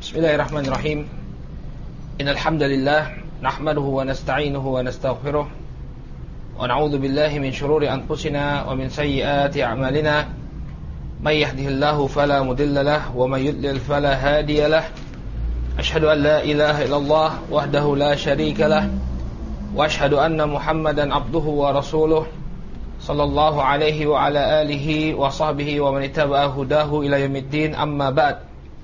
Bismillahirrahmanirrahim. Innal hamdalillah nahmaduhu wa nasta'inuhu wa nastaghfiruh wa na'udzu billahi min shururi anfusina wa min sayyiati a'malina. May yahdihillahu fala mudilla lahu wa may yudlil fala hadiya lahu. Asyhadu an la ilaha illallah wahdahu la syarika lahu wa asyhadu anna Muhammadan abduhu wa rasuluh sallallahu alaihi wa ala alihi wa sahbihi wa man ittaba'a hudahu ila yaumiddin. Amma ba'd.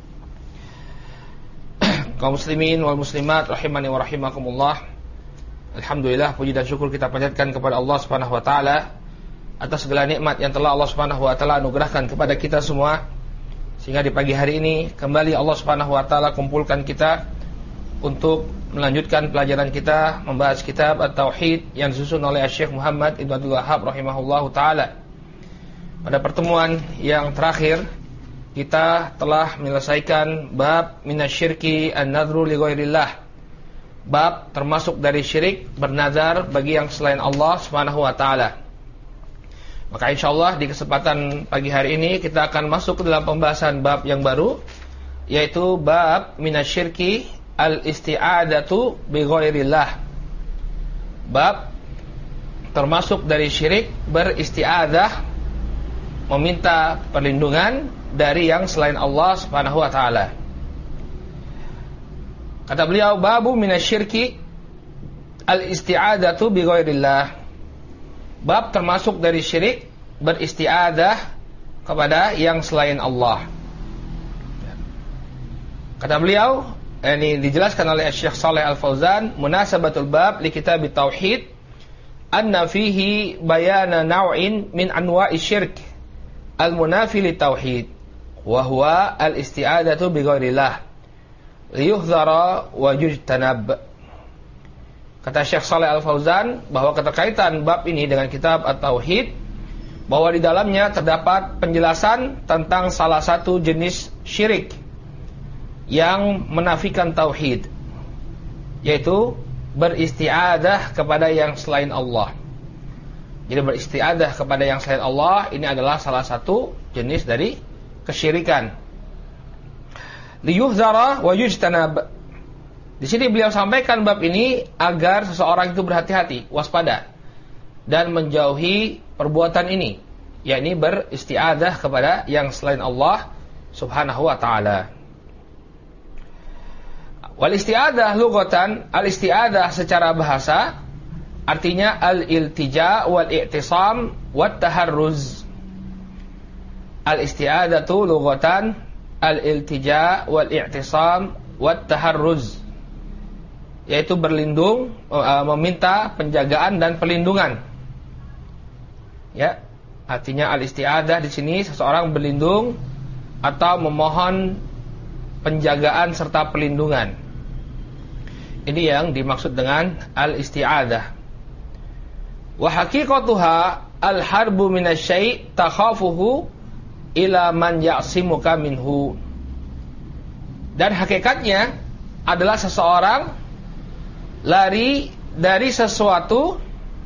Kaum muslimin wal muslimat rahimani wa rahimakumullah. Alhamdulillah, puji dan syukur kita panjatkan kepada Allah Subhanahu wa taala atas segala nikmat yang telah Allah Subhanahu wa taala anugerahkan kepada kita semua, sehingga di pagi hari ini kembali Allah Subhanahu wa taala kumpulkan kita untuk melanjutkan pelajaran kita membahas kitab At-Tauhid yang disusun oleh Syekh Muhammad Ibn Abdul Wahhab rahimahullahu taala. Pada pertemuan yang terakhir kita telah menyelesaikan bab minasyirki an-nadhru li ghairillah. Bab termasuk dari syirik bernazar bagi yang selain Allah Subhanahu wa taala. Maka insyaallah di kesempatan pagi hari ini kita akan masuk ke dalam pembahasan bab yang baru, yaitu bab minasyirki al-isti'adatu bi ghairillah. Bab termasuk dari syirik beristi'adah, meminta perlindungan dari yang selain Allah Subhanahu wa taala. Kata beliau, babu minasyirki al-isti'adatu bi ghairillah. Bab termasuk dari syirik beristi'adah kepada yang selain Allah. Kata beliau, ini dijelaskan oleh Syekh Shalih Al-Fauzan, munasabatul bab li kitab at-tauhid anna fihi bayana naw'in min anwa'i syirk al-munafi li tauhid wa huwa al-isti'adatu bi ghairillah liyuhdhara wa yujtanab. Kata Syekh Shalih Al-Fauzan bahwa keterkaitan bab ini dengan kitab At-Tauhid, bahwa di dalamnya terdapat penjelasan tentang salah satu jenis syirik yang menafikan tauhid, yaitu beristi'adah kepada yang selain Allah. Jadi beristi'adah kepada yang selain Allah ini adalah salah satu jenis dari kesyirikan. Liyuhzara wa yujtanab. Di sini beliau sampaikan bab ini agar seseorang itu berhati-hati, waspada dan menjauhi perbuatan ini, yakni beristi'adah kepada yang selain Allah Subhanahu wa taala. Wal isti'adah lughatan, al isti'adah secara bahasa artinya al-iltija wal i'tisam wat taharruz. Al-isti'adatu lughatan al-iltija wal i'tisam wat taharruz, yaitu berlindung, meminta penjagaan dan perlindungan. Ya, artinya al-isti'adah di sini seseorang berlindung atau memohon penjagaan serta perlindungan. Ini yang dimaksud dengan al-isti'adah. Wa haqiqatuha al-harbu minasyai' takhafuhu ila man ya'simuka minhu. Dan hakikatnya adalah seseorang lari dari sesuatu,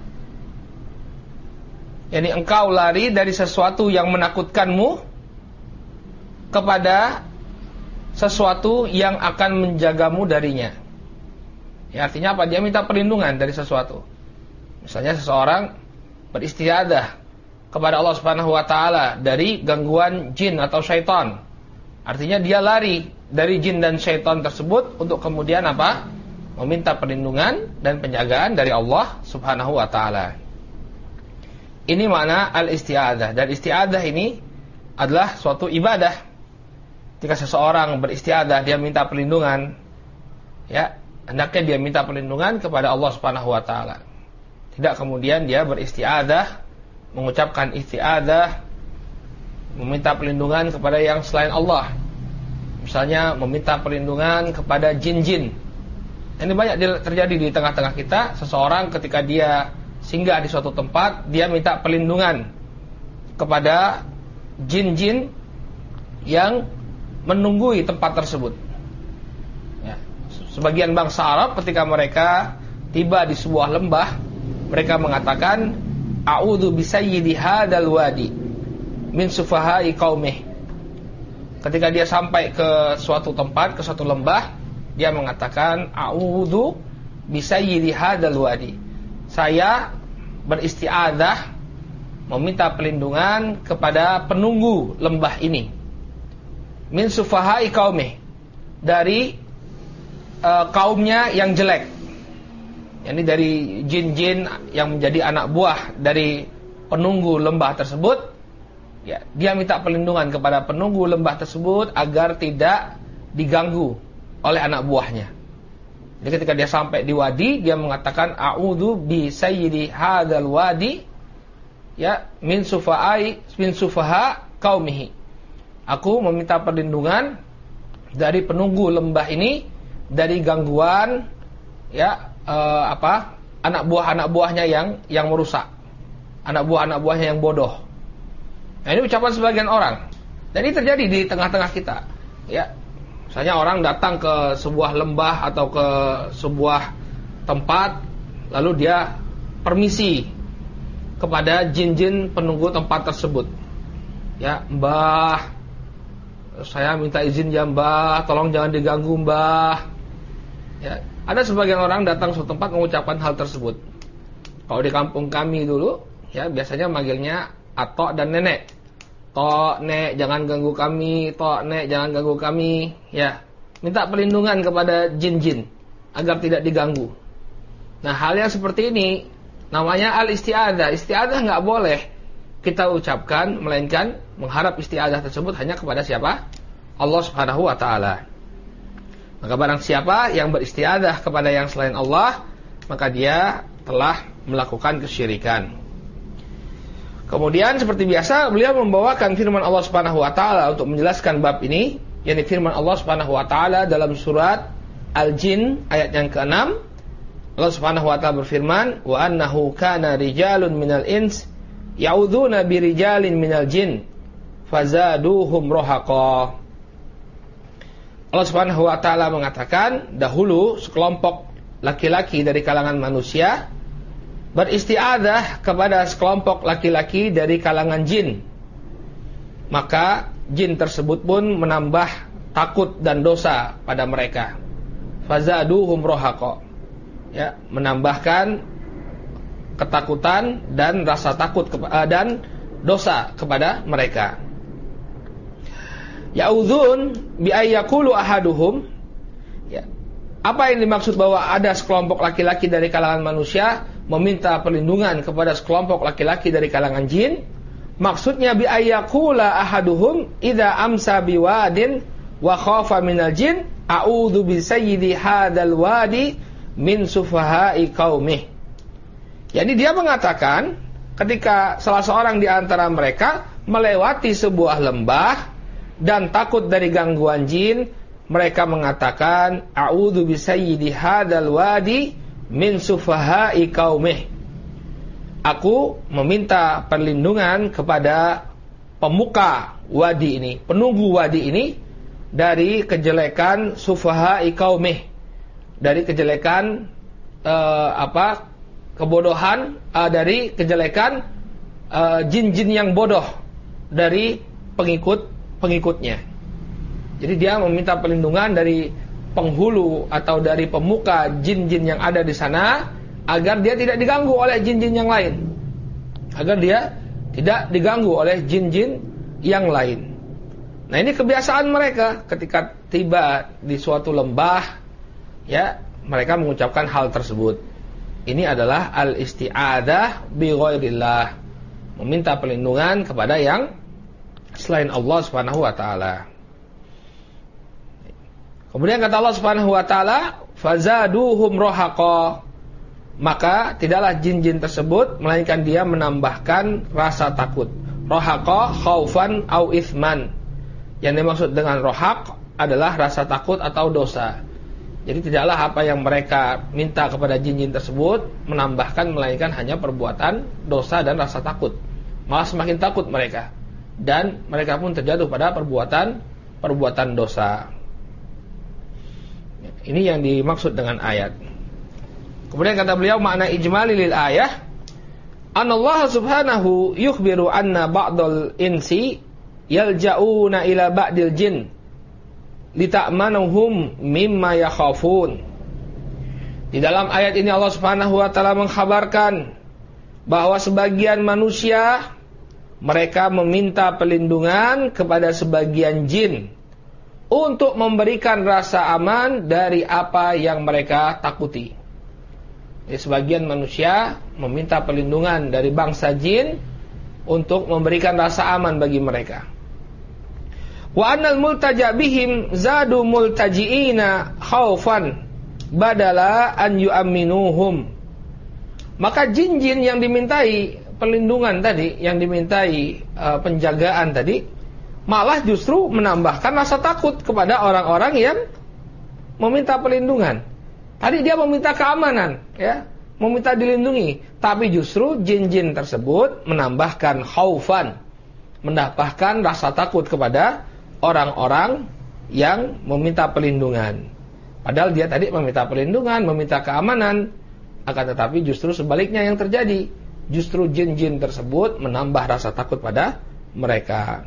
yakni engkau lari dari sesuatu yang menakutkanmu kepada sesuatu yang akan menjagamu darinya. Ya, artinya apa? Dia minta perlindungan dari sesuatu. Misalnya seseorang beristiadah kepada Allah Subhanahu wa taala dari gangguan jin atau syaitan. Artinya dia lari dari jin dan syaitan tersebut untuk kemudian apa? Meminta perlindungan dan penjagaan dari Allah Subhanahu wa taala. Ini makna al-isti'adah. Dan isti'adah ini adalah suatu ibadah. Jika seseorang beristiadah, dia minta perlindungan, ya, hendaknya dia minta perlindungan kepada Allah Subhanahu wa taala. Tidak kemudian dia beristiadah, mengucapkan istiadah, meminta perlindungan kepada yang selain Allah. Misalnya meminta perlindungan kepada jin-jin. Ini banyak terjadi di tengah-tengah kita. Seseorang ketika dia singgah di suatu tempat, dia minta perlindungan kepada jin-jin yang menunggui tempat tersebut. Ya. Sebagian bangsa Arab ketika mereka tiba di sebuah lembah, mereka mengatakan, a'udzu bisayyidi hadzal wadi min sufahai qaumih. ketika dia sampai ke suatu tempat, ke suatu lembah, dia mengatakan a'udzu bisayyidi hadzal wadi. Saya beristi'adzah, meminta perlindungan kepada penunggu lembah ini. Min sufahai qaumih, dari kaumnya yang jelek. Yani dari jin-jin yang menjadi anak buah dari penunggu lembah tersebut. Ya, dia minta perlindungan kepada penunggu lembah tersebut agar tidak diganggu oleh anak buahnya. Jadi ketika dia sampai di wadi, dia mengatakan a'udzu bi sayyidi hadzal wadi, ya, min sufaha qaumihi. Aku meminta perlindungan dari penunggu lembah ini dari gangguan, ya, anak buahnya yang merusak, anak buahnya yang bodoh. Nah, ini ucapan sebagian orang. Dan ini terjadi di tengah-tengah kita, ya. Misalnya orang datang ke sebuah lembah atau ke sebuah tempat, lalu dia permisi kepada jin-jin penunggu tempat tersebut. Ya, Mbah, saya minta izin ya Mbah, tolong jangan diganggu Mbah. Ya, ada sebagian orang datang ke suatu tempat mengucapkan hal tersebut. Kalau di kampung kami dulu, ya biasanya manggilnya atok dan nenek. Tok, nek, jangan ganggu kami. Tok, nek, jangan ganggu kami. Ya, minta perlindungan kepada jin-jin agar tidak diganggu. Nah, hal yang seperti ini namanya al-isti'adzah. Isti'adzah nggak boleh kita ucapkan, melainkan mengharap isti'adzah tersebut hanya kepada siapa? Allah Subhanahu wa ta'ala. Maka barang siapa yang beristi'adzah kepada yang selain Allah, maka dia telah melakukan kesyirikan. Kemudian seperti biasa beliau membawakan firman Allah Subhanahu wa taala untuk menjelaskan bab ini, yakni firman Allah Subhanahu wa taala dalam surat Al-Jin ayat yang ke-6. Allah Subhanahu wa taala berfirman, "Wa annahu kana rijalun minal ins ya'udzuna birijalin minal jin fazaduhum rahaqa." Allah Subhanahu wa taala mengatakan, dahulu sekelompok laki-laki dari kalangan manusia beristi'adzah kepada sekelompok laki-laki dari kalangan jin. Maka jin tersebut pun menambah takut dan dosa pada mereka. Fazaduhum rahaqa. Ya, menambahkan ketakutan dan rasa takut dan dosa kepada mereka. Ya'udzun bi ayyaqulu ahaduhum. Ya. Apa yang dimaksud bahwa ada sekelompok laki-laki dari kalangan manusia meminta perlindungan kepada sekelompok laki-laki dari kalangan jin? Maksudnya bi ayyaqula ahaduhum idza amsa biwadin wa khafa minal jin a'udzu bi sayyidi hadzal wadi min sufaha'i qaumih. Jadi dia mengatakan ketika salah seorang di antara mereka melewati sebuah lembah dan takut dari gangguan jin, mereka mengatakan a'udzu bi sayyidi hadzal wadi min sufaha'i qaumih. Aku meminta perlindungan kepada pemuka wadi ini, penunggu wadi ini, dari kejelekan sufaha'i qaumih, dari kejelekan kebodohan, dari kejelekan jin-jin yang bodoh dari pengikutnya. Jadi dia meminta perlindungan dari penghulu atau dari pemuka jin-jin yang ada di sana agar dia tidak diganggu oleh jin-jin yang lain. Agar dia tidak diganggu oleh jin-jin yang lain. Nah, ini kebiasaan mereka ketika tiba di suatu lembah, ya, mereka mengucapkan hal tersebut. Ini adalah al-isti'adzah bi ghairillah, meminta perlindungan kepada yang selain Allah Subhanahu wa taala. Kemudian kata Allah Subhanahu wa taala, fazaduhum rahaqa. Maka tidaklah jin-jin tersebut melainkan dia menambahkan rasa takut. Rahaqa khaufan au ithman. Yang dimaksud dengan rohaq adalah rasa takut atau dosa. Jadi tidaklah apa yang mereka minta kepada jin-jin tersebut menambahkan, melainkan hanya perbuatan dosa dan rasa takut. Malah semakin takut mereka, dan mereka pun terjatuh pada perbuatan dosa. Ini yang dimaksud dengan ayat. Kemudian kata beliau, makna ijmali lil ayah, anallaha subhanahu yukhbiru anna ba'dal insi yalja'una ila ba'dil jin lita'manuhum mimma yakhafun. Di dalam ayat ini Allah Subhanahu wa taala mengkhabarkan bahwa sebagian manusia mereka meminta perlindungan kepada sebagian jin untuk memberikan rasa aman dari apa yang mereka takuti. Jadi sebagian manusia meminta perlindungan dari bangsa jin untuk memberikan rasa aman bagi mereka. Wa annal multaja bihim zadu multajiina khaufan badala an yu'minuhum. Maka jin-jin yang dimintai perlindungan tadi, yang dimintai penjagaan tadi, malah justru menambahkan rasa takut kepada orang-orang yang meminta perlindungan. Tadi dia meminta keamanan, ya, meminta dilindungi, tapi justru jin-jin tersebut menambahkan khaufan, menambahkan rasa takut kepada orang-orang yang meminta perlindungan. Padahal dia tadi meminta perlindungan, meminta keamanan, akan tetapi justru sebaliknya yang terjadi. Justru jin-jin tersebut menambah rasa takut pada mereka.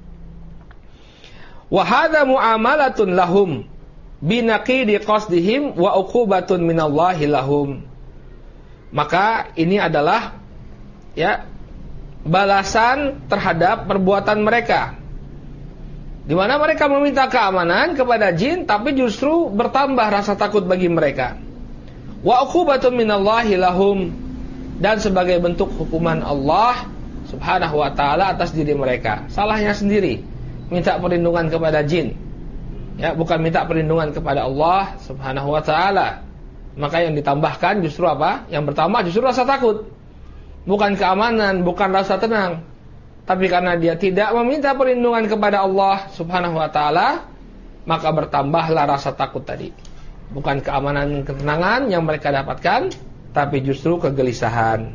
Wa hadza mu'amalatun lahum binaqidi qasdihim wa uqubatun minallahi lahum. Maka ini adalah, ya, balasan terhadap perbuatan mereka, di mana mereka meminta keamanan kepada jin, tapi justru bertambah rasa takut bagi mereka. Wa uqubatun minallahi lahum, dan sebagai bentuk hukuman Allah Subhanahu wa taala atas diri mereka. Salahnya sendiri minta perlindungan kepada jin, ya, bukan minta perlindungan kepada Allah Subhanahu wa taala. Maka yang ditambahkan justru apa? Yang bertambah justru rasa takut. Bukan keamanan, bukan rasa tenang. Tapi karena dia tidak meminta perlindungan kepada Allah Subhanahu wa taala, maka bertambahlah rasa takut tadi. Bukan keamanan, ketenangan yang mereka dapatkan, tapi justru kegelisahan.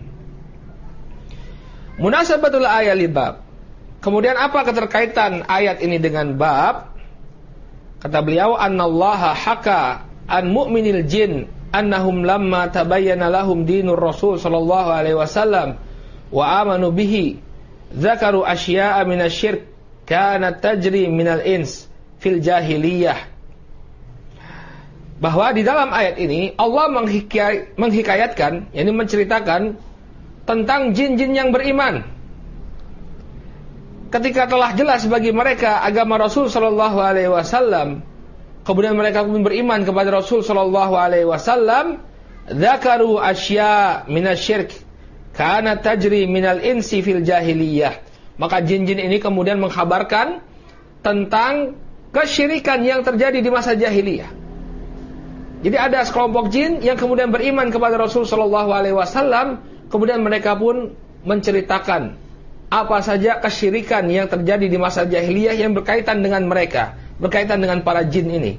Munasabatul ayat li bab. Kemudian apa keterkaitan ayat ini dengan bab? Kata beliau, annallaha haka an mu'minil jin annahum lamma tabayyana lahum dinur rasul sallallahu alaihi wasallam wa amanu bihi dzakaru asya'a minasyirk kanat tajri minal ins fil jahiliyah. Bahwa di dalam ayat ini Allah menghikayatkan, yakni menceritakan tentang jin-jin yang beriman. Ketika telah jelas bagi mereka agama Rasul sallallahu alaihi wasallam, kemudian mereka pun beriman kepada Rasul sallallahu alaihi wasallam, dzakaru asya' minasyirk kana tajri minal insi fil jahiliyah. Maka jin-jin ini kemudian mengkhabarkan tentang kesyirikan yang terjadi di masa jahiliyah. Jadi ada sekelompok jin yang kemudian beriman kepada Rasul sallallahu alaihi wasallam, kemudian mereka pun menceritakan apa saja kesyirikan yang terjadi di masa jahiliyah yang berkaitan dengan mereka, berkaitan dengan para jin ini.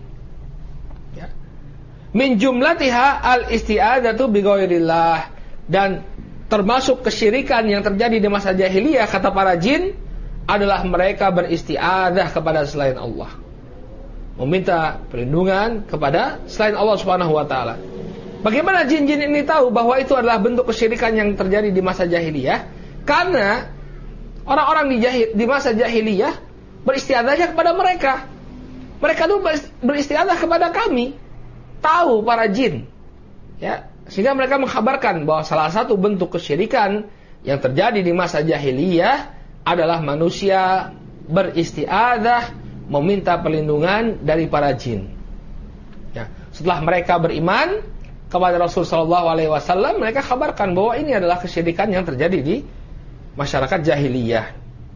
Ya. Min jumlatiha al-isti'adzatu bi ghairillah, dan termasuk kesyirikan yang terjadi di masa jahiliyah kata para jin adalah mereka beristi'adzah kepada selain Allah. Meminta perlindungan kepada selain Allah Subhanahu wa taala. Bagaimana jin-jin ini tahu bahwa itu adalah bentuk kesyirikan yang terjadi di masa jahiliyah? Karena orang-orang di masa jahiliyah beristiadzahnya kepada mereka. Mereka itu beristiadzah kepada kami. Tahu para jin. Ya, sehingga mereka mengkhabarkan bahwa salah satu bentuk kesyirikan yang terjadi di masa jahiliyah adalah manusia beristiadzah, meminta perlindungan dari para jin. Ya, setelah mereka beriman kepada Rasul sallallahu alaihi wasallam, mereka kabarkan bahwa ini adalah kesyirikan yang terjadi di masyarakat jahiliyah.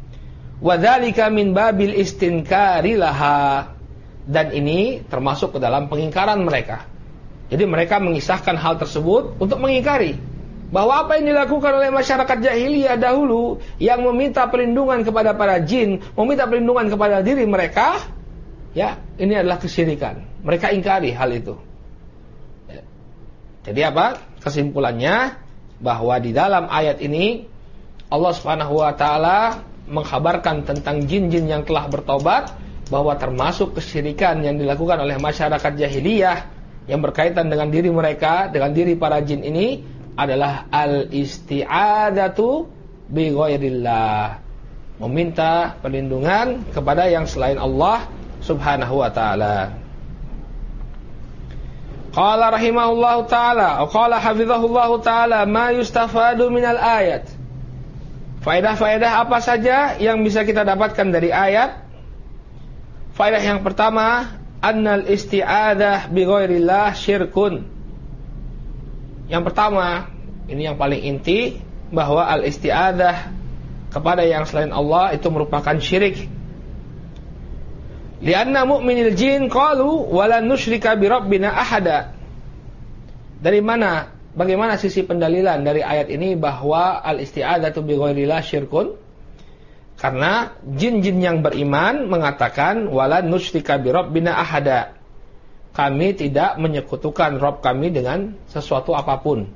Wa dzalika min babil istinkari laha, dan ini termasuk ke dalam pengingkaran mereka. Jadi mereka mengisahkan hal tersebut untuk mengingkari bahwa apa yang dilakukan oleh masyarakat jahiliyah dahulu yang meminta perlindungan kepada para jin, meminta perlindungan kepada diri mereka, ya, ini adalah kesyirikan. Mereka ingkari hal itu. Ya. Jadi apa? Kesimpulannya bahwa di dalam ayat ini Allah Subhanahu wa taala mengkhabarkan tentang jin-jin yang telah bertobat, bahwa termasuk kesyirikan yang dilakukan oleh masyarakat jahiliyah yang berkaitan dengan diri mereka, dengan diri para jin ini adalah al-isti'adzatu bi ghairillah, meminta perlindungan kepada yang selain Allah Subhanahu wa taala. Qala rahimahullahu taala, atau qala hafizahullahu taala, ma yustafadu minal ayat. Faedah-faedah apa saja yang bisa kita dapatkan dari ayat? Faedah yang pertama, annal isti'adah bi ghairillah syirkun. Yang pertama, ini yang paling inti, bahwa al-isti'adah kepada yang selain Allah itu merupakan syirik. Lianna mu'minil jin qalu walan nusyrika bi rabbina ahada. Dari mana? Bagaimana sisi pendalilan dari ayat ini bahwa al-isti'adzatu bi ghairillah syirkun? Karena jin-jin yang beriman mengatakan walan nusyrika bi rabbina ahada. Kami tidak menyekutukan Rabb kami dengan sesuatu apapun.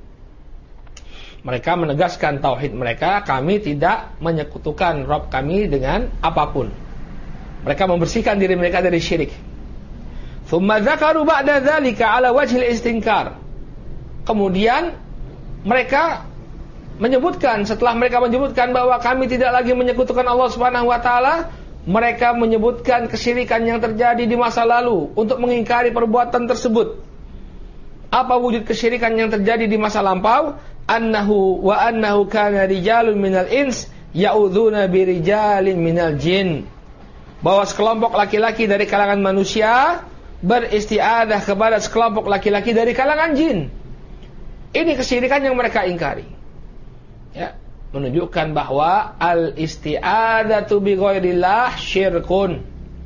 Mereka menegaskan tauhid mereka, kami tidak menyekutukan Rabb kami dengan apapun. Mereka membersihkan diri mereka dari syirik. Thumma dzakaru ba'da dzalika ala wajhil istinkar. Kemudian mereka menyebutkan, setelah mereka menyebutkan bahwa kami tidak lagi menyekutukan Allah Subhanahu wa taala, mereka menyebutkan kesyirikan yang terjadi di masa lalu untuk mengingkari perbuatan tersebut. Apa wujud kesyirikan yang terjadi di masa lampau? Annahu kana rijalun minal ins ya'udzuna birijalin minal jin. Bahwa sekelompok laki-laki dari kalangan manusia beristiadah kepada sekelompok laki-laki dari kalangan jin. Ini kesyirikan yang mereka ingkari. Ya, menunjukkan bahwa al-isti'adzatu bi ghairillah syirkun.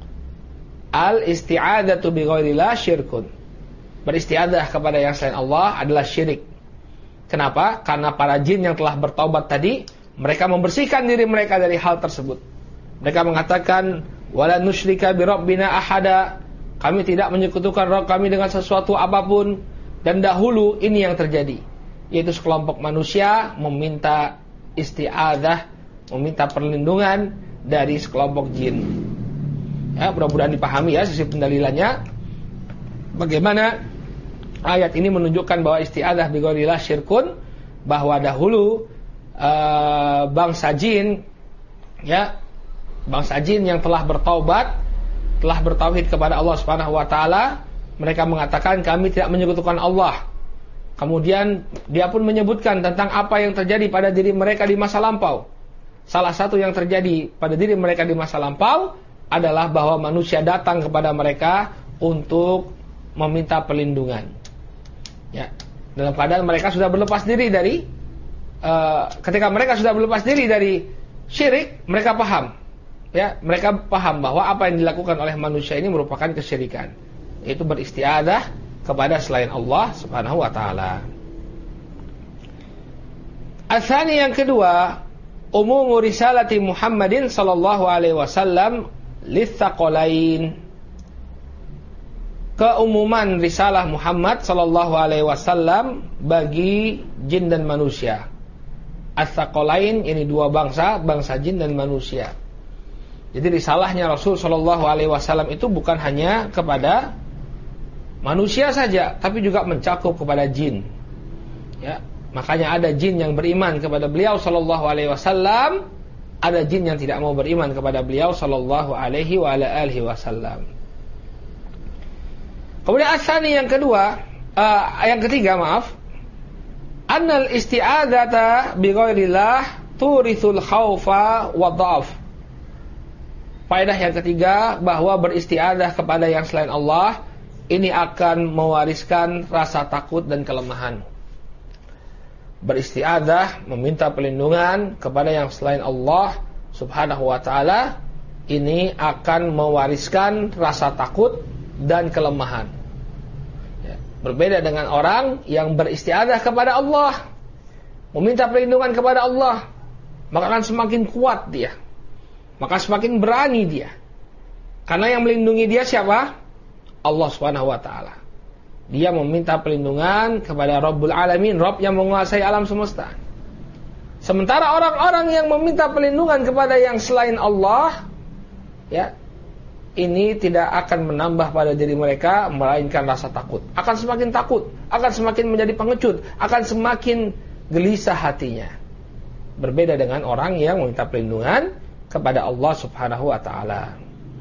Al-isti'adzatu bi ghairillah syirkun. Beristiadah kepada yang selain Allah adalah syirik. Kenapa? Karena para jin yang telah bertaubat tadi, mereka membersihkan diri mereka dari hal tersebut. Mereka mengatakan wala nusyrika bi rabbina ahada. Kami tidak menyekutukan Rabb kami dengan sesuatu apapun. Dan dahulu ini yang terjadi, yaitu sekelompok manusia meminta isti'adzah, meminta perlindungan dari sekelompok jin. Ya, mudah-mudahan dipahami ya sisi pendalilannya. Bagaimana ayat ini menunjukkan bahwa isti'adzah bi ghairillah syirkun, bahwa dahulu bangsa jin, ya, bangsa jin yang telah bertaubat, telah bertauhid kepada Allah Subhanahu wa taala, mereka mengatakan kami tidak menyekutukan Allah. Kemudian dia pun menyebutkan tentang apa yang terjadi pada diri mereka di masa lampau. Salah satu yang terjadi pada diri mereka di masa lampau adalah bahwa manusia datang kepada mereka untuk meminta perlindungan. Ya, dalam keadaan mereka sudah berlepas diri dari ketika mereka sudah berlepas diri dari syirik, mereka paham. Ya, mereka paham bahwa apa yang dilakukan oleh manusia ini merupakan kesyirikan, yaitu beristiadah kepada selain Allah Subhanahu wa taala. Atsani yang kedua, umum risalati Muhammadin sallallahu alaihi wasallam litsaqalain. Keumuman risalah Muhammad sallallahu alaihi wasallam bagi jin dan manusia. Ats-tsaqalain ini dua bangsa, bangsa jin dan manusia. Jadi risalahnya Rasul sallallahu alaihi wasallam itu bukan hanya kepada manusia saja, tapi juga mencakup kepada jin. Ya, makanya ada jin yang beriman kepada beliau sallallahu alaihi wasallam, ada jin yang tidak mau beriman kepada beliau sallallahu alaihi wa ala alihi wasallam. Kemudian asani yang kedua, yang ketiga, annal isti'adzata bi ghairillah turithul khaufa wa dhaf. Faedah yang ketiga, bahwa beristiadah kepada yang selain Allah ini akan mewariskan rasa takut dan kelemahan. Beristiadah, meminta perlindungan kepada yang selain Allah Subhanahu wa taala ini akan mewariskan rasa takut dan kelemahan. Ya, berbeda dengan orang yang beristiadah kepada Allah, meminta perlindungan kepada Allah, maka akan semakin kuat dia, maka semakin berani dia. Karena yang melindungi dia siapa? Allah Subhanahu wa taala. Dia meminta perlindungan kepada Rabbul Alamin, Rabb yang menguasai alam semesta. Sementara orang-orang yang meminta perlindungan kepada yang selain Allah, ya, ini tidak akan menambah pada diri mereka melainkan rasa takut. Akan semakin takut, akan semakin menjadi pengecut, akan semakin gelisah hatinya. Berbeda dengan orang yang meminta perlindungan kepada Allah Subhanahu wa taala.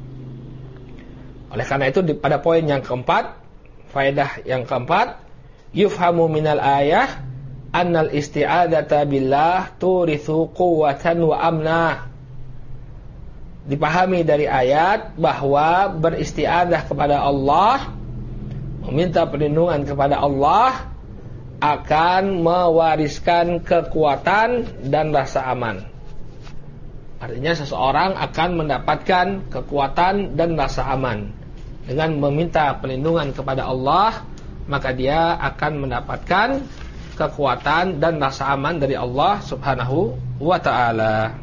Oleh karena itu pada poin yang keempat, faedah yang keempat, yufhamu minal ayah annal isti'adzata billah turithu quwwatan wa amna. Dipahami dari ayat bahwa beristi'adzah kepada Allah, meminta perlindungan kepada Allah, akan mewariskan kekuatan dan rasa aman. Artinya seseorang akan mendapatkan kekuatan dan rasa aman. Dengan meminta perlindungan kepada Allah, maka dia akan mendapatkan kekuatan dan rasa aman dari Allah Subhanahu wa ta'ala.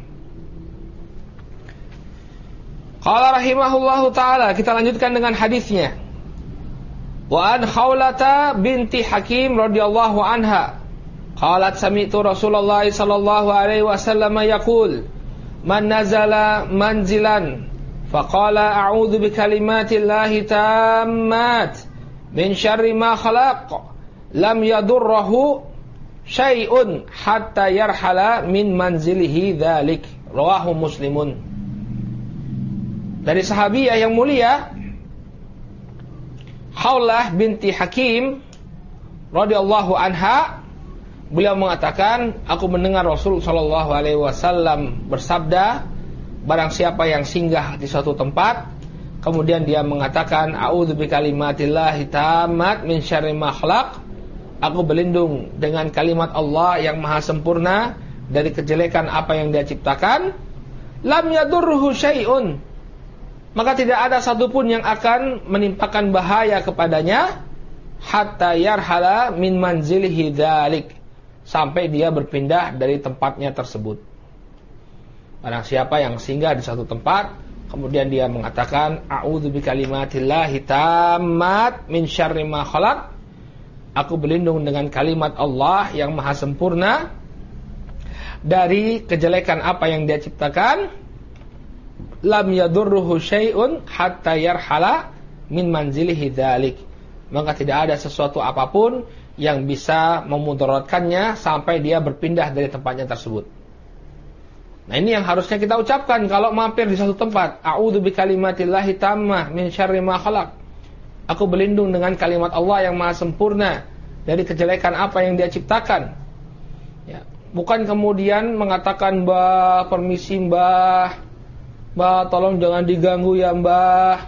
Qala rahimahullahu ta'ala, kita lanjutkan dengan hadisnya. Wa an Khawlata binti Hakim radhiyallahu anha qalat sami'tu Rasulullah sallallahu alaihi wasallam yaqul man nazala manzilan faqala a'udzu bikalimatillahi tammat min syarri ma khalaq lam yadurruhu syai'un hatta yarhala min manzilihi dzalik. Rawahu Muslimun. Dari sahabiyah yang mulia Khawlah binti Hakim radhiyallahu anha, beliau mengatakan, aku mendengar Rasul sallallahu alaihi wasallam bersabda, barang siapa yang singgah di suatu tempat kemudian dia mengatakan a'udzu bikalimatillahi tammat min syarri ma khalaq, aku berlindung dengan kalimat Allah yang maha sempurna dari kejelekan apa yang dia ciptakan, lam yadurruhu syai'un, maka tidak ada satupun yang akan menimpakan bahaya kepadanya, hatta yarhala min manzilihi dzalik, sampai dia berpindah dari tempatnya tersebut. Barang siapa yang singgah di satu tempat kemudian dia mengatakan a'udzu bikalimatillahi tammat min syarri ma khalaq, aku berlindung dengan kalimat Allah yang maha sempurna dari kejelekan apa yang dia ciptakan, lam yadurruhu syai'un hatta yarhala min manzilihi dzalik, maka tidak ada sesuatu apapun yang bisa memudaratkannya sampai dia berpindah dari tempatnya tersebut. Nah, ini yang harusnya kita ucapkan kalau mampir di suatu tempat. A'udzu bikalimatillahi tammah min syarri ma khalaq, aku berlindung dengan kalimat Allah yang maha sempurna dari kejelekan apa yang dia ciptakan. Ya, bukan kemudian mengatakan, "Mbah, permisi Mbah, tolong jangan diganggu ya Mbah,"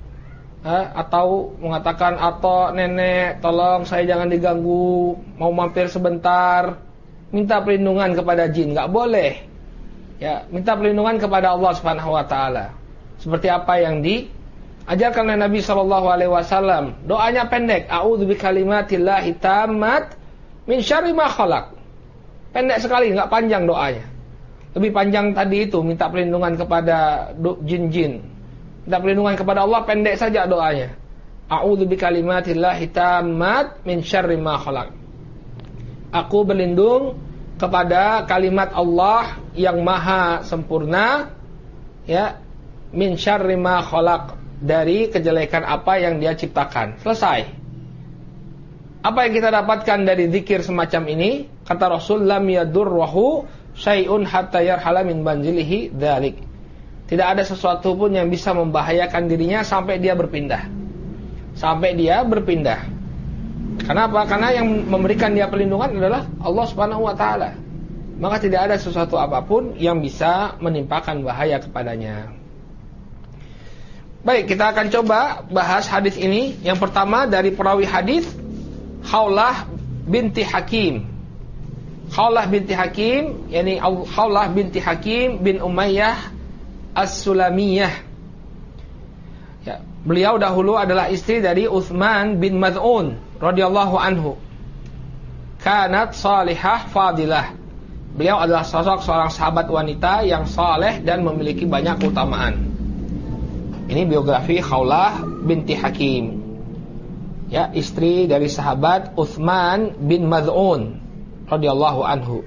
atau mengatakan, "Atau nenek, tolong saya jangan diganggu, mau mampir sebentar." Minta perlindungan kepada jin, enggak boleh. Ya, minta perlindungan kepada Allah Subhanahu wa taala. Seperti apa yang diajarkan oleh Nabi sallallahu alaihi wasallam. Doanya pendek, a'udzu bikalimatillahi tammat min syarri ma khalaq. Pendek sekali, enggak panjang doanya. Lebih panjang tadi itu minta perlindungan kepada jin-jin. Minta perlindungan kepada Allah, pendek saja doanya. A'udzu bikalimatillahi tammat min syarri ma khalaq. Aku berlindung kepada kalimat Allah yang maha sempurna, ya, min syarri ma khalaq, dari kejelekan apa yang dia ciptakan. Selesai. Apa yang kita dapatkan dari zikir semacam ini? Kata Rasul, lam yadurruhu syai'un hatta yarhala min manzilihi dzalik. Tidak ada sesuatu pun yang bisa membahayakan dirinya sampai dia berpindah. Sampai dia berpindah. Kenapa? Karena yang memberikan dia perlindungan adalah Allah Subhanahu wa taala. Maka tidak ada sesuatu apapun yang bisa menimpakan bahaya kepadanya. Baik, kita akan coba bahas hadis ini. Yang pertama dari perawi hadis Khawlah binti Hakim. Khawlah binti Hakim, yakni Khawlah binti Hakim bin Umayyah As-Sulamiyah. Ya, beliau dahulu adalah istri dari Utsman bin Maz'un radhiyallahu anhu. Kanat salihah fadilah. Beliau adalah sosok seorang sahabat wanita yang saleh dan memiliki banyak keutamaan. Ini biografi Khawlah binti Hakim. Ya, istri dari sahabat Utsman bin Maz'un radhiyallahu anhu.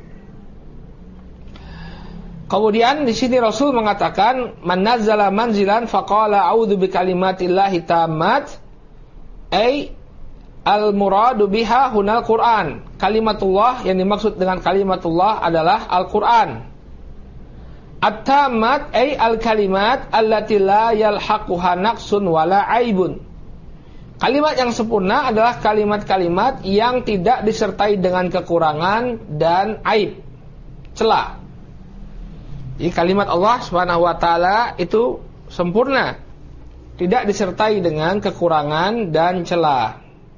Kemudian di sini Rasul mengatakan, "Man nazzala manzilan faqala a'udzu bikalimatillahi tammat." Ai al-muradu biha hunal Quran. Kalimatullah yang dimaksud dengan kalimatullah adalah Al-Quran. At-tammat ay al-kalimat allati la yalhaquha naqsun wala aibun. Kalimat yang sempurna adalah kalimat-kalimat yang tidak disertai dengan kekurangan dan aib, celah. Jadi kalimat Allah Subhanahu wa taala itu sempurna, tidak disertai dengan kekurangan dan celah.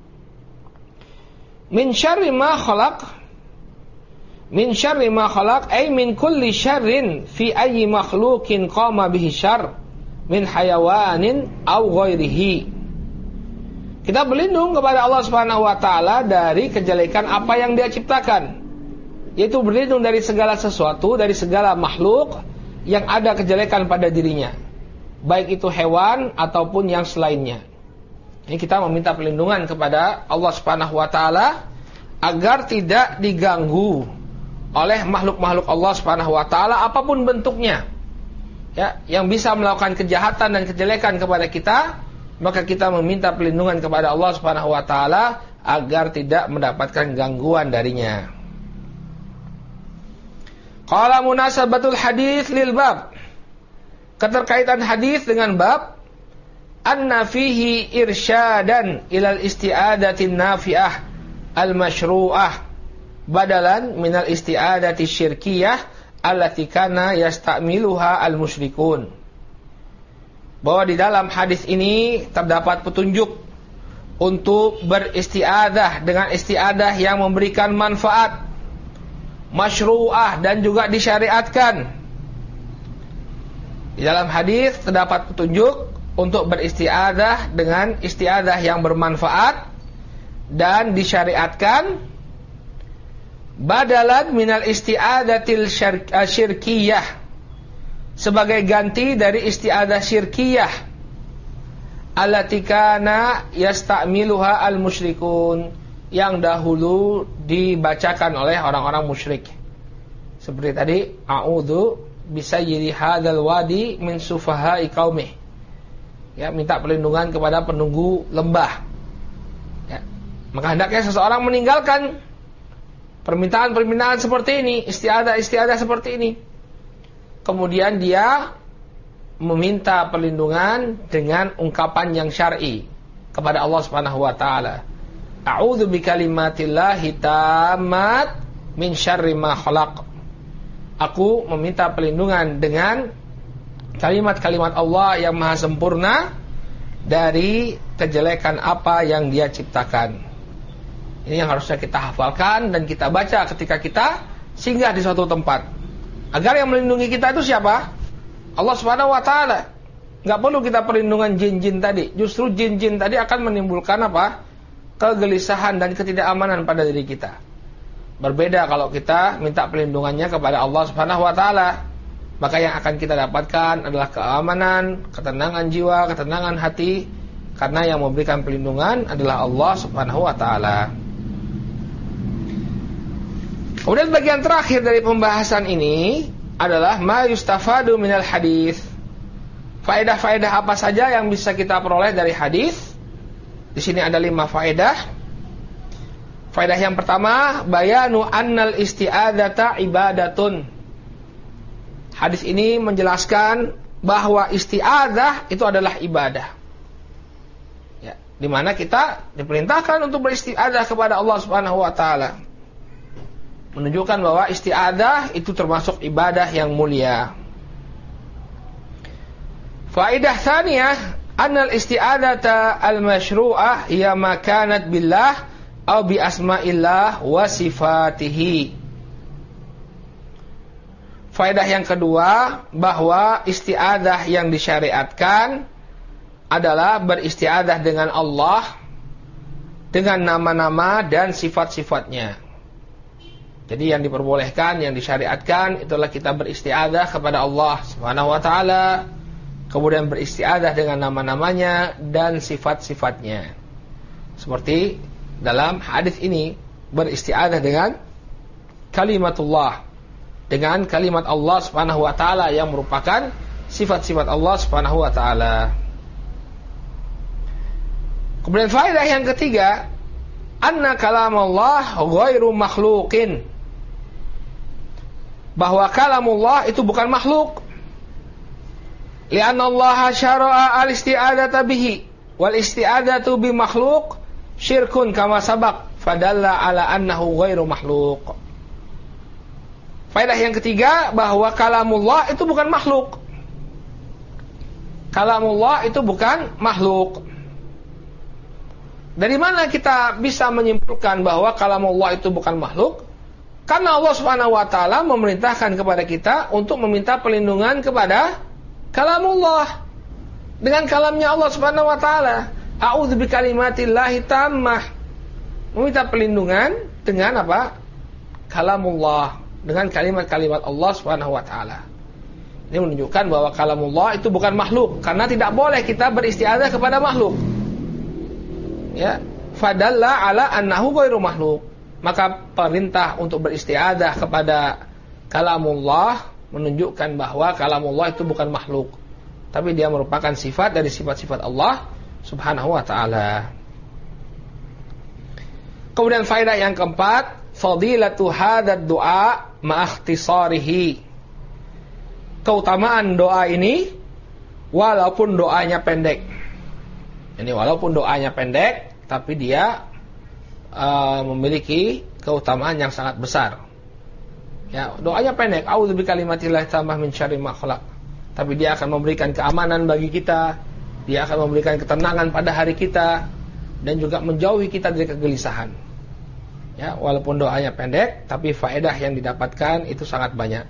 Min syarri ma khalaq, min syarri ma khalaq ay min kulli syarrin fi ayyi makhluqin qama bihi syarr min hayawanin aw ghairihi. Kita berlindung kepada Allah Subhanahu wa taala dari kejelekan apa yang Dia ciptakan, yaitu berlindung dari segala sesuatu, dari segala makhluk yang ada kejelekan pada dirinya, baik itu hewan ataupun yang selainnya. Ini kita meminta perlindungan kepada Allah Subhanahu wa taala agar tidak diganggu oleh makhluk-makhluk Allah Subhanahu wa taala apapun bentuknya. Ya, yang bisa melakukan kejahatan dan kejelekan kepada kita, maka kita meminta perlindungan kepada Allah Subhanahu wa taala agar tidak mendapatkan gangguan darinya. Qala munasabatul hadis lil bab. Keterkaitan hadis dengan bab, anna fihi irsyadan ilal isti'adatin nafi'ah al-masyru'ah badalan minal isti'adati syirkiyah allati kana yasta'miluha al-musyrikun. Bahwa di dalam hadis ini terdapat petunjuk untuk beristiadah dengan istiadah yang memberikan manfaat, masyru'ah dan juga disyariatkan. Di dalam hadis terdapat petunjuk untuk beristiadah dengan istiadah yang bermanfaat dan disyariatkan, badalan minal istiadatil syirkiyah, sebagai ganti dari istiadah syirkiyah allati kana yasta'miluha al-musyrikun, yang dahulu dibacakan oleh orang-orang musyrik. Seperti tadi, a'udzu bisayyidi hadzal wadi min sufahai qaumih. Ya, minta perlindungan kepada penunggu lembah. Ya. Maka hendaknya seseorang meninggalkan permintaan-permintaan seperti ini, istiadah-istiadah seperti ini. Kemudian dia meminta perlindungan dengan ungkapan yang syar'i kepada Allah Subhanahu wa taala. A'udzu bikalimatillahi tammat min syarri ma khalaq. Aku meminta perlindungan dengan kalimat-kalimat Allah yang maha sempurna dari kejelekan apa yang Dia ciptakan. Ini yang harusnya kita hafalkan dan kita baca ketika kita singgah di suatu tempat. Agar yang melindungi kita itu siapa? Allah Subhanahu wa taala. Enggak perlu kita perlindungan jin-jin tadi. Justru jin-jin tadi akan menimbulkan apa? Kegelisahan dan ketidakamanan pada diri kita. Berbeda kalau kita minta perlindungannya kepada Allah Subhanahu wa taala. Maka yang akan kita dapatkan adalah keamanan, ketenangan jiwa, ketenangan hati, karena yang memberikan perlindungan adalah Allah Subhanahu wa taala. Kemudian bagian terakhir dari pembahasan ini adalah ma yustafadu minal hadis. Faedah-faedah apa saja yang bisa kita peroleh dari hadis? Di sini ada 5 faedah. Faedah yang pertama, bayanu annal isti'adzata ibadatun. Hadis ini menjelaskan bahwa isti'adzah itu adalah ibadah. Ya, di mana kita diperintahkan untuk beristi'adzah kepada Allah Subhanahu wa taala. Menunjukkan bahwa isti'adzah itu termasuk ibadah yang mulia. Faedah tsaniyah, annal isti'adzata al-masyru'ah hiya ma kanat billah aw bi asma'illah wa sifatihi. Faedah yang kedua, bahwa isti'adzah yang disyariatkan adalah beristi'adzah dengan Allah dengan nama-nama dan sifat-sifatnya. Jadi yang diperbolehkan, yang disyariatkan itulah kita beristi'adzah kepada Allah Subhanahu wa taala, kemudian beristi'adzah dengan nama-namanya dan sifat-sifatnya. Seperti dalam hadis ini, beristi'adzah dengan kalimatullah, dengan kalimat Allah Subhanahu wa taala yang merupakan sifat-sifat Allah Subhanahu wa taala. Kemudian faedah yang ketiga, anna kalam Allah ghairu makhluqin. bahwa kalamullah itu bukan makhluk. Li'anna Allah syara'a al-isti'adata bihi wal isti'adatu bi makhluk syirkun kama sabaq fadalla ala annahu ghairu makhluk. Faedah yang ketiga, bahwa kalamullah itu bukan makhluk. Kalamullah itu bukan makhluk. Dari mana kita bisa menyimpulkan bahwa kalamullah itu bukan makhluk? Karena Allah Subhanahu wa taala memerintahkan kepada kita untuk meminta perlindungan kepada kalamullah dengan kalamnya Allah Subhanahu wa taala. A'udzu bikalimatillahi tammah. Meminta perlindungan dengan apa? Kalamullah, dengan kalimat-kalimat Allah Subhanahu wa taala. Ini menunjukkan bahwa kalamullah itu bukan makhluk, karena tidak boleh kita beristi'adzah kepada makhluk. Ya, fadalla ala annahu ghairu makhluk. Maka perintah untuk beristi'adzah kepada kalamullah menunjukkan bahwa kalamullah itu bukan makhluk, tapi dia merupakan sifat dari sifat-sifat Allah Subhanahu wa taala. Kemudian faedah yang keempat, fadilatu hadzal du'a ma'akhtisarihi. Keutamaan doa ini walaupun doanya pendek. Ini walaupun doanya pendek, tapi dia memiliki keutamaan yang sangat besar. Ya, doanya pendek, a'udzu bikalimatillahi tammah min syarri ma khalaq. Tapi dia akan memberikan keamanan bagi kita, dia akan memberikan ketenangan pada hari kita, dan juga menjauhi kita dari kegelisahan. Ya, walaupun doanya pendek, tapi faedah yang didapatkan itu sangat banyak.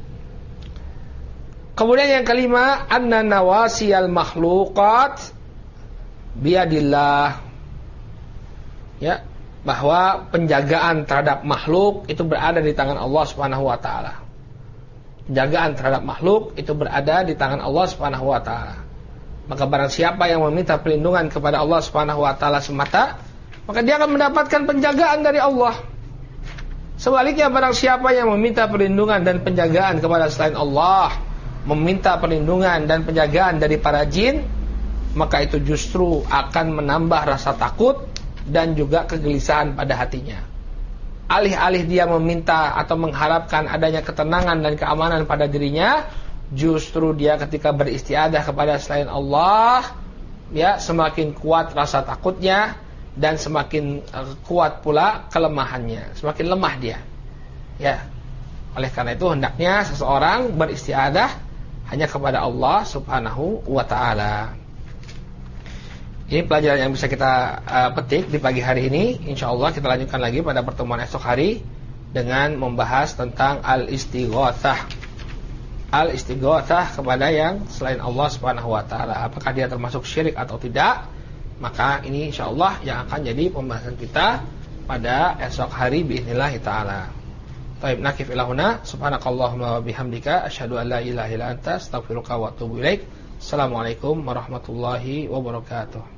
Kemudian yang kelima, anna nawasiyal makhluqat biyadillah. Ya, bahwa penjagaan terhadap makhluk itu berada di tangan Allah Subhanahu wa taala. Penjagaan terhadap makhluk itu berada di tangan Allah Subhanahu wa taala. Maka barang siapa yang meminta perlindungan kepada Allah Subhanahu wa taala semata, maka dia akan mendapatkan penjagaan dari Allah. Sebaliknya, barang siapa yang meminta perlindungan dan penjagaan kepada selain Allah, meminta perlindungan dan penjagaan dari para jin, maka itu justru akan menambah rasa takut dan juga kegelisahan pada hatinya. Alih-alih dia meminta atau mengharapkan adanya ketenangan dan keamanan pada dirinya, justru dia ketika beristi'adzah kepada selain Allah, ya, semakin kuat rasa takutnya dan semakin kuat pula kelemahannya, semakin lemah dia. Ya. Oleh karena itu hendaknya seseorang beristi'adzah hanya kepada Allah Subhanahu wa taala. Ini pelajaran yang bisa kita petik di pagi hari ini. InsyaAllah kita lanjutkan lagi pada pertemuan esok hari dengan membahas tentang al-istighatsah. Al-istighatsah kepada yang selain Allah Subhanahu wa taala. Apakah dia termasuk syirik atau tidak? Maka ini insyaallah yang akan jadi pembahasan kita pada esok hari biidznillah taala. Baik, nakif ilahuna subhanakallahumma wa bihamdika asyhadu an la ilaha illa anta astaghfiruka wa atubu ilaik. Assalamualaikum warahmatullahi wabarakatuh.